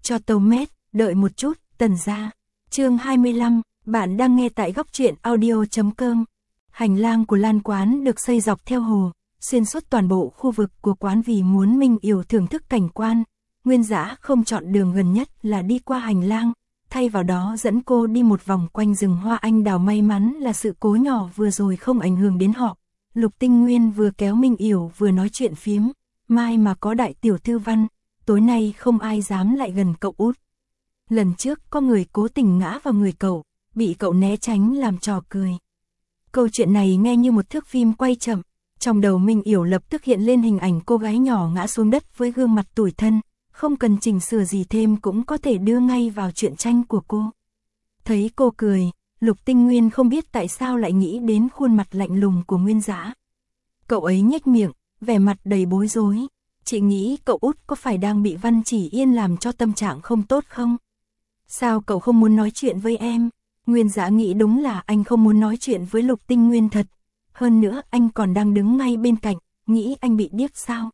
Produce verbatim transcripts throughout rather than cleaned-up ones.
cho tàu mét, đợi một chút, Tần gia. Chương hai mươi lăm, bạn đang nghe tại góc truyện audio chấm com. Hành lang của Lan quán được xây dọc theo hồ, xuyên suốt toàn bộ khu vực của quán vì muốn Minh Yểu thưởng thức cảnh quan. Nguyên Dã không chọn đường gần nhất là đi qua hành lang, thay vào đó dẫn cô đi một vòng quanh rừng hoa anh đào. May mắn là sự cố nhỏ vừa rồi không ảnh hưởng đến họ. Lục Tinh Nguyên vừa kéo Minh Yểu vừa nói chuyện phiếm, mai mà có đại tiểu thư Văn, tối nay không ai dám lại gần cậu út. Lần trước có người cố tình ngã vào người cậu, bị cậu né tránh làm trò cười. Câu chuyện này nghe như một thước phim quay chậm, trong đầu Minh Yểu lập tức hiện lên hình ảnh cô gái nhỏ ngã xuống đất với gương mặt tủi thân, không cần chỉnh sửa gì thêm cũng có thể đưa ngay vào truyện tranh của cô. Thấy cô cười, Lục Tinh Nguyên không biết tại sao lại nghĩ đến khuôn mặt lạnh lùng của Nguyên Dã. Cậu ấy nhếch miệng, vẻ mặt đầy bối rối. Chị nghĩ cậu út có phải đang bị Văn Chỉ Yên làm cho tâm trạng không tốt không? Sao cậu không muốn nói chuyện với em? Nguyên Dã nghĩ đúng là anh không muốn nói chuyện với Lục Tinh Nguyên thật. Hơn nữa anh còn đang đứng ngay bên cạnh, nghĩ anh bị điếc sao?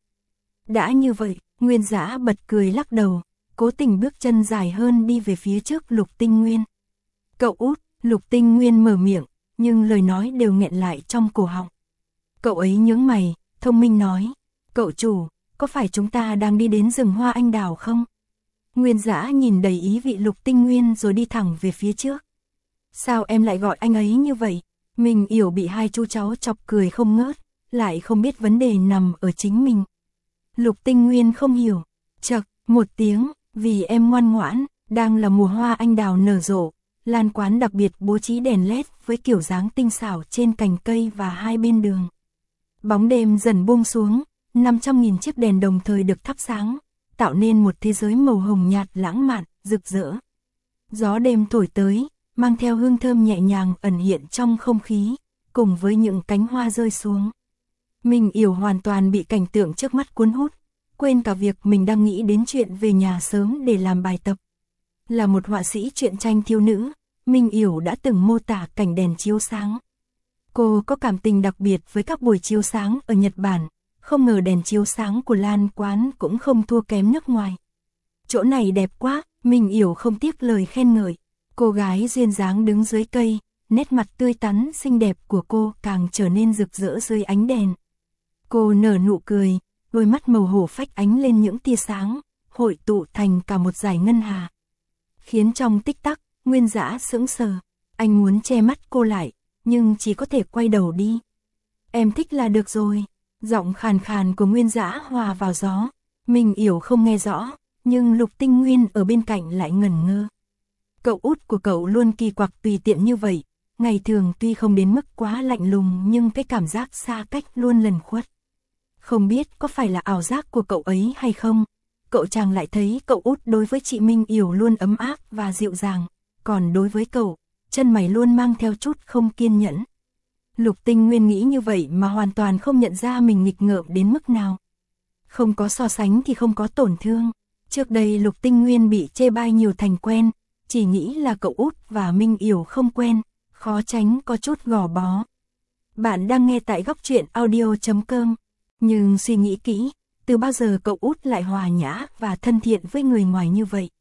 Đã như vậy, Nguyên Dã bật cười lắc đầu, cố tình bước chân dài hơn đi về phía trước Lục Tinh Nguyên. Cậu út, Lục Tinh Nguyên mở miệng, nhưng lời nói đều nghẹn lại trong cổ họng. Cậu ấy nhướng mày, thông minh nói, cậu chủ, có phải chúng ta đang đi đến rừng hoa anh đào không? Nguyên Dã nhìn đầy ý vị Lục Tinh Nguyên rồi đi thẳng về phía trước. Sao em lại gọi anh ấy như vậy? Mình Yểu bị hai chú cháu chọc cười không ngớt, lại không biết vấn đề nằm ở chính mình. Lục Tinh Nguyên không hiểu, chậc, một tiếng, vì em ngoan ngoãn, đang là mùa hoa anh đào nở rộ. Lan quán đặc biệt bố trí đèn led với kiểu dáng tinh xảo trên cành cây và hai bên đường. Bóng đêm dần buông xuống, năm trăm nghìn chiếc đèn đồng thời được thắp sáng, tạo nên một thế giới màu hồng nhạt lãng mạn, rực rỡ. Gió đêm thổi tới, mang theo hương thơm nhẹ nhàng ẩn hiện trong không khí, cùng với những cánh hoa rơi xuống. Minh Yểu hoàn toàn bị cảnh tượng trước mắt cuốn hút, quên cả việc mình đang nghĩ đến chuyện về nhà sớm để làm bài tập. Là một họa sĩ truyện tranh thiếu nữ, Minh Yểu đã từng mô tả cảnh đèn chiếu sáng. Cô có cảm tình đặc biệt với các buổi chiếu sáng ở Nhật Bản, không ngờ đèn chiếu sáng của Lan quán cũng không thua kém nước ngoài. Chỗ này đẹp quá, Minh Yểu không tiếc lời khen ngợi. Cô gái duyên dáng đứng dưới cây, nét mặt tươi tắn xinh đẹp của cô càng trở nên rực rỡ dưới ánh đèn. Cô nở nụ cười, đôi mắt màu hổ phách ánh lên những tia sáng, hội tụ thành cả một dải ngân hà. Khiến trong tích tắc, Nguyên Dã sững sờ, anh muốn che mắt cô lại, nhưng chỉ có thể quay đầu đi. Em thích là được rồi, giọng khàn khàn của Nguyên Dã hòa vào gió, Minh Yểu không nghe rõ, nhưng Lục Tinh Nguyên ở bên cạnh lại ngẩn ngơ. Cậu út của cậu luôn kỳ quặc tùy tiện như vậy, ngày thường tuy không đến mức quá lạnh lùng nhưng cái cảm giác xa cách luôn lẩn khuất. Không biết có phải là ảo giác của cậu ấy hay không, cậu chàng lại thấy cậu út đối với chị Minh Yểu luôn ấm áp và dịu dàng, còn đối với cậu, chân mày luôn mang theo chút không kiên nhẫn. Lục Tinh Nguyên nghĩ như vậy mà hoàn toàn không nhận ra mình nghịch ngợm đến mức nào. Không có so sánh thì không có tổn thương. Trước đây Lục Tinh Nguyên bị chê bai nhiều thành quen, chỉ nghĩ là cậu út và Minh Yểu không quen, khó tránh có chút gò bó. Bạn đang nghe tại góc truyện audio chấm com, nhưng suy nghĩ kỹ, từ bao giờ cậu út lại hòa nhã và thân thiện với người ngoài như vậy?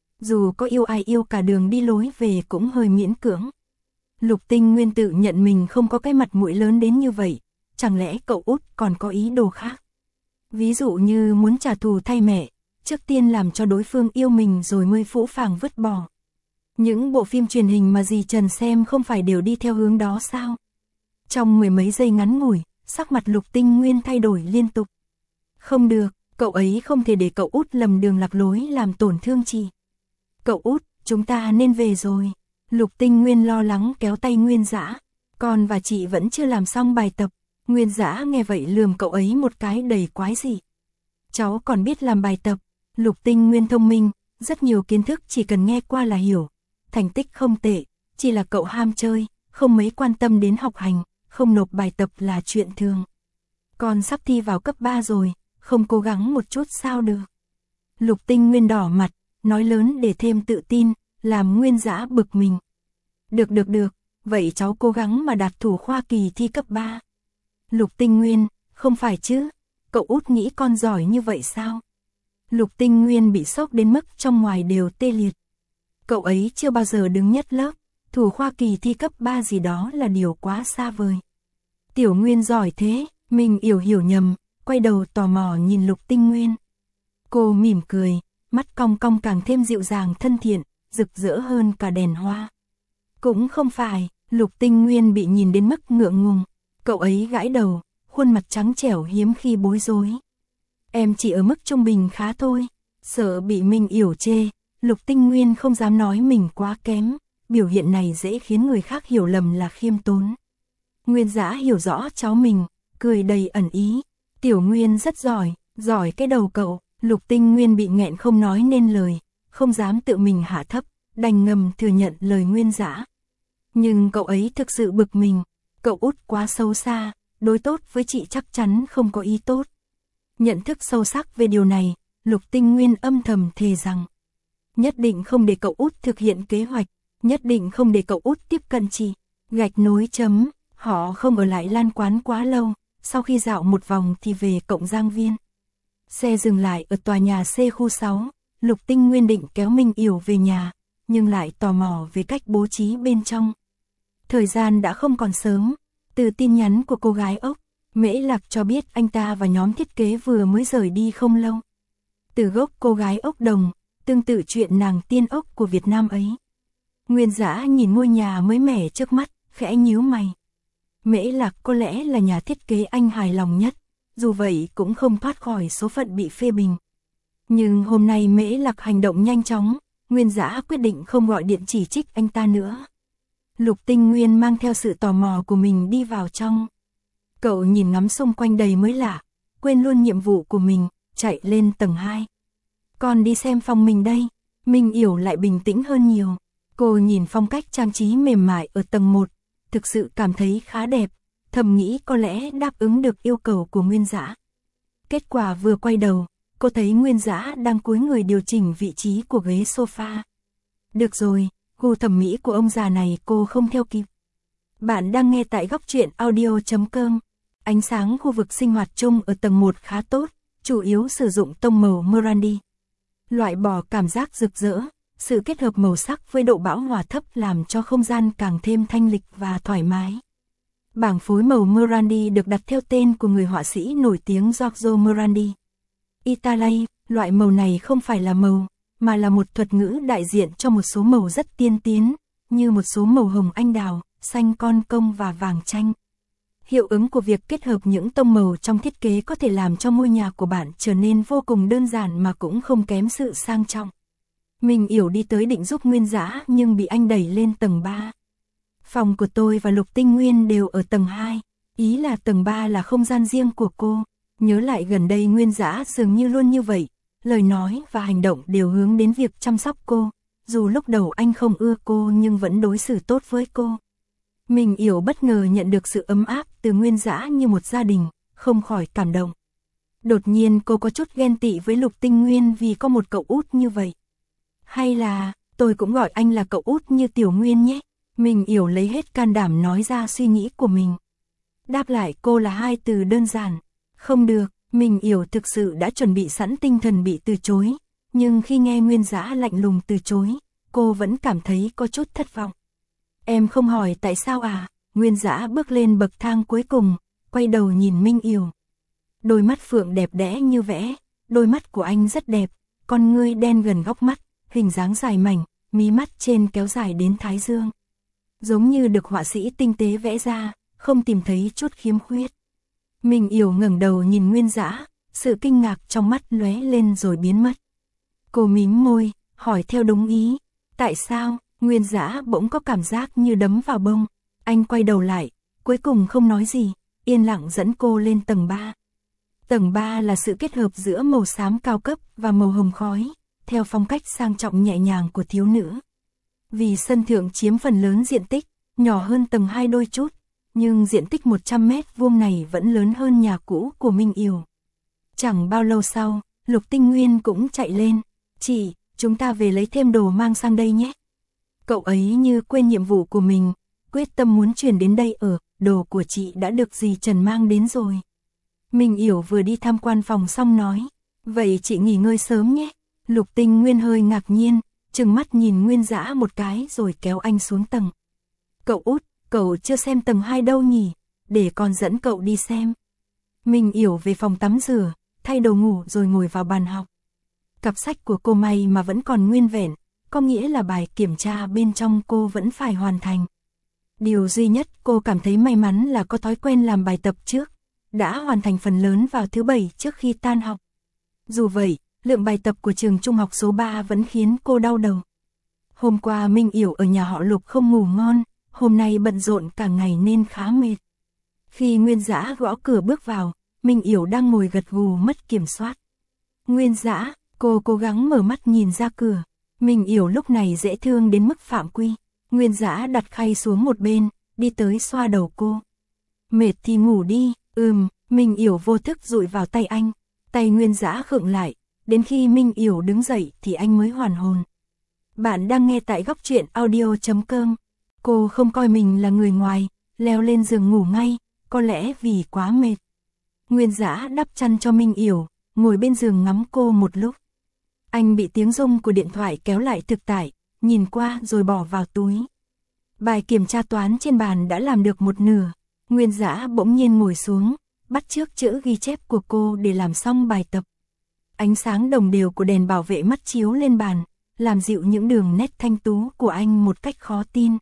Dù có yêu ai yêu cả đường đi lối về cũng hơi miễn cưỡng. Lục Tinh Nguyên tự nhận mình không có cái mặt mũi lớn đến như vậy, chẳng lẽ cậu út còn có ý đồ khác? Ví dụ như muốn trả thù thay mẹ, trước tiên làm cho đối phương yêu mình rồi mới phũ phàng vứt bỏ. Những bộ phim truyền hình mà dì Trần xem không phải đều đi theo hướng đó sao? Trong mười mấy giây ngắn ngủi, sắc mặt Lục Tinh Nguyên thay đổi liên tục. Không được, cậu ấy không thể để cậu út lầm đường lạc lối làm tổn thương chị. Cậu út, chúng ta nên về rồi. Lục Tinh Nguyên lo lắng kéo tay Nguyên Dã. Con và chị vẫn chưa làm xong bài tập. Nguyên Dã nghe vậy lườm cậu ấy một cái đầy quái dị. Cháu còn biết làm bài tập. Lục Tinh Nguyên thông minh, rất nhiều kiến thức chỉ cần nghe qua là hiểu. Thành tích không tệ, chỉ là cậu ham chơi, không mấy quan tâm đến học hành, không nộp bài tập là chuyện thường. Con sắp thi vào cấp ba rồi, không cố gắng một chút sao được. Lục Tinh Nguyên đỏ mặt, nói lớn để thêm tự tin, làm Nguyên Dã bực mình. Được được được, vậy cháu cố gắng mà đạt thủ khoa kỳ thi cấp ba. Lục Tinh Nguyên, không phải chứ, cậu út nghĩ con giỏi như vậy sao? Lục Tinh Nguyên bị sốc đến mức trong ngoài đều tê liệt. Cậu ấy chưa bao giờ đứng nhất lớp, thủ khoa kỳ thi cấp ba gì đó là điều quá xa vời. Tiểu Nguyên giỏi thế, mình hiểu hiểu nhầm, quay đầu tò mò nhìn Lục Tinh Nguyên. Cô mỉm cười, mắt cong cong càng thêm dịu dàng thân thiện, rực rỡ hơn cả đèn hoa. Cũng không phải, Lục Tinh Nguyên bị nhìn đến mức ngượng ngùng. Cậu ấy gãi đầu, khuôn mặt trắng trẻo hiếm khi bối rối. Em chỉ ở mức trung bình khá thôi, sợ bị mình yểu chê. Lục Tinh Nguyên không dám nói mình quá kém, biểu hiện này dễ khiến người khác hiểu lầm là khiêm tốn. Nguyên Dã hiểu rõ cháu mình, cười đầy ẩn ý. Tiểu Nguyên rất giỏi, giỏi cái đầu cậu. Lục Tinh Nguyên bị nghẹn không nói nên lời, không dám tự mình hạ thấp, đành ngầm thừa nhận lời Nguyên Dã. Nhưng cậu ấy thực sự bực mình, cậu út quá xấu xa, đối tốt với chị chắc chắn không có ý tốt. Nhận thức sâu sắc về điều này, Lục Tinh Nguyên âm thầm thề rằng nhất định không để cậu út thực hiện kế hoạch, nhất định không để cậu út tiếp cận chị. Gạch nối chấm, họ không ở lại Lan Quán quá lâu, sau khi dạo một vòng thì về Cộng Giang Viên. Xe dừng lại ở tòa nhà C khu sáu, Lục Tinh Nguyên định kéo Minh Yểu về nhà, nhưng lại tò mò về cách bố trí bên trong. Thời gian đã không còn sớm, từ tin nhắn của cô gái ốc, Mễ Lạc cho biết anh ta và nhóm thiết kế vừa mới rời đi không lâu. Từ gốc cô gái ốc đồng, tương tự chuyện nàng tiên ốc của Việt Nam ấy. Nguyên Dã nhìn ngôi nhà mới mẻ trước mắt, khẽ nhíu mày. Mễ Lạc có lẽ là nhà thiết kế anh hài lòng nhất, dù vậy cũng không thoát khỏi số phận bị phê bình. Nhưng hôm nay Mễ Lạc hành động nhanh chóng, Nguyên Dã quyết định không gọi điện chỉ trích anh ta nữa. Lục Tinh Nguyên mang theo sự tò mò của mình đi vào trong. Cậu nhìn ngắm xung quanh đầy mới lạ, quên luôn nhiệm vụ của mình, chạy lên tầng hai. Con đi xem phòng mình đây. Minh Yểu lại bình tĩnh hơn nhiều. Cô nhìn phong cách trang trí mềm mại ở tầng một, thực sự cảm thấy khá đẹp, thầm nghĩ có lẽ đáp ứng được yêu cầu của Nguyên Dã. Kết quả vừa quay đầu, cô thấy Nguyên Dã đang cúi người điều chỉnh vị trí của ghế sofa. Được rồi, gu thẩm mỹ của ông già này cô không theo kịp. Bạn đang nghe tại góc truyện audio chấm com. Ánh sáng khu vực sinh hoạt chung ở tầng một khá tốt, chủ yếu sử dụng tông màu Burgundy. Loại bỏ cảm giác rực rỡ, sự kết hợp màu sắc với độ bão hòa thấp làm cho không gian càng thêm thanh lịch và thoải mái. Bảng phối màu Burgundy được đặt theo tên của người họa sĩ nổi tiếng Giorgio Burgundy. Italy, loại màu này không phải là màu, mà là một thuật ngữ đại diện cho một số màu rất tiên tiến, như một số màu hồng anh đào, xanh con công và vàng chanh. Hiệu ứng của việc kết hợp những tông màu trong thiết kế có thể làm cho ngôi nhà của bạn trở nên vô cùng đơn giản mà cũng không kém sự sang trọng. Mình Yểu đi tới định giúp Nguyên Dã nhưng bị anh đẩy lên tầng ba. Phòng của tôi và Lục Tinh Nguyên đều ở tầng hai, ý là tầng ba là không gian riêng của cô. Nhớ lại gần đây Nguyên Dã dường như luôn như vậy, lời nói và hành động đều hướng đến việc chăm sóc cô, dù lúc đầu anh không ưa cô nhưng vẫn đối xử tốt với cô. Mình Yểu bất ngờ nhận được sự ấm áp từ Nguyên Dã như một gia đình, không khỏi cảm động. Đột nhiên cô có chút ghen tị với Lục Tinh Nguyên vì có một cậu út như vậy. Hay là, tôi cũng gọi anh là cậu út như Tiểu Nguyên nhé. Mình Yểu lấy hết can đảm nói ra suy nghĩ của mình. Đáp lại cô là hai từ đơn giản. Không được, mình Yểu thực sự đã chuẩn bị sẵn tinh thần bị từ chối. Nhưng khi nghe Nguyên Dã lạnh lùng từ chối, cô vẫn cảm thấy có chút thất vọng. Em không hỏi tại sao à? Nguyên Dã bước lên bậc thang cuối cùng, quay đầu nhìn Minh Yểu. Đôi mắt phượng đẹp đẽ như vẽ, đôi mắt của anh rất đẹp, con ngươi đen gần góc mắt, hình dáng dài mảnh, mí mắt trên kéo dài đến thái dương. Giống như được họa sĩ tinh tế vẽ ra, không tìm thấy chút khiếm khuyết. Minh Yểu ngẩng đầu nhìn Nguyên Dã, sự kinh ngạc trong mắt lóe lên rồi biến mất. Cô mím môi, hỏi theo đúng ý. Tại sao? Nguyên Dã bỗng có cảm giác như đấm vào bông. Anh quay đầu lại, cuối cùng không nói gì, yên lặng dẫn cô lên tầng ba. Tầng ba là sự kết hợp giữa màu xám cao cấp và màu hồng khói, theo phong cách sang trọng nhẹ nhàng của thiếu nữ. Vì sân thượng chiếm phần lớn diện tích, nhỏ hơn tầng hai đôi chút, nhưng diện tích một trăm mét vuông này vẫn lớn hơn nhà cũ của Minh Yểu. Chẳng bao lâu sau, Lục Tinh Nguyên cũng chạy lên. Chị, chúng ta về lấy thêm đồ mang sang đây nhé. Cậu ấy như quên nhiệm vụ của mình, quyết tâm muốn chuyển đến đây ở, đồ của chị đã được dì Trần mang đến rồi. Minh Yểu vừa đi tham quan phòng xong nói, Vậy chị nghỉ ngơi sớm nhé. Lục Tinh Nguyên hơi ngạc nhiên, trừng mắt nhìn Nguyên Dã một cái rồi kéo anh xuống tầng. Cậu út, cậu chưa xem tầng hai đâu nhỉ, để con dẫn cậu đi xem. Minh Yểu về phòng tắm rửa, thay đồ ngủ rồi ngồi vào bàn học. Cặp sách của cô may mà vẫn còn nguyên vẹn, có nghĩa là bài kiểm tra bên trong cô vẫn phải hoàn thành. Điều duy nhất cô cảm thấy may mắn là có thói quen làm bài tập trước, đã hoàn thành phần lớn vào thứ bảy trước khi tan học. Dù vậy, lượng bài tập của trường trung học số ba vẫn khiến cô đau đầu. Hôm qua Minh Yểu ở nhà họ Lục không ngủ ngon, hôm nay bận rộn cả ngày nên khá mệt. Khi Nguyên Dã gõ cửa bước vào, Minh Yểu đang ngồi gật gù mất kiểm soát. Nguyên Dã, cô cố gắng mở mắt nhìn ra cửa. Minh Yểu lúc này dễ thương đến mức phạm quy. Nguyên Dã đặt khay xuống một bên, đi tới xoa đầu cô. Mệt thì ngủ đi. Ừm, Minh Yểu vô thức dụi vào tay anh. Tay Nguyên Dã khựng lại, đến khi Minh Yểu đứng dậy thì anh mới hoàn hồn. Bạn đang nghe tại góc truyện audio chấm com. Cô không coi mình là người ngoài, leo lên giường ngủ ngay, có lẽ vì quá mệt. Nguyên Dã đắp chăn cho Minh Yểu, ngồi bên giường ngắm cô một lúc. Anh bị tiếng rung của điện thoại kéo lại thực tại, nhìn qua rồi bỏ vào túi. Bài kiểm tra toán trên bàn đã làm được một nửa. Nguyên Dã bỗng nhiên ngồi xuống, bắt chước chữ ghi chép của cô để làm xong bài tập. Ánh sáng đồng đều của đèn bảo vệ mắt chiếu lên bàn, làm dịu những đường nét thanh tú của anh một cách khó tin.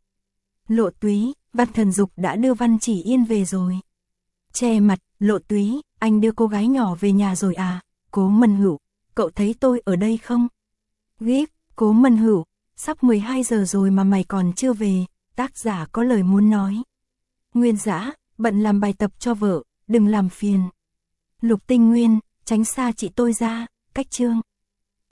Lộ Túy, Văn Thần Dục đã đưa Văn Chỉ Yên về rồi. Che mặt, Lộ Túy, anh đưa cô gái nhỏ về nhà rồi à? Cố Mân Hữu, cậu thấy tôi ở đây không? Gíp, Cố Mân Hữu, sắp mười hai giờ rồi mà mày còn chưa về, tác giả có lời muốn nói. Nguyên Dã, bận làm bài tập cho vợ, đừng làm phiền. Lục Tinh Nguyên, tránh xa chị tôi ra, cách chương.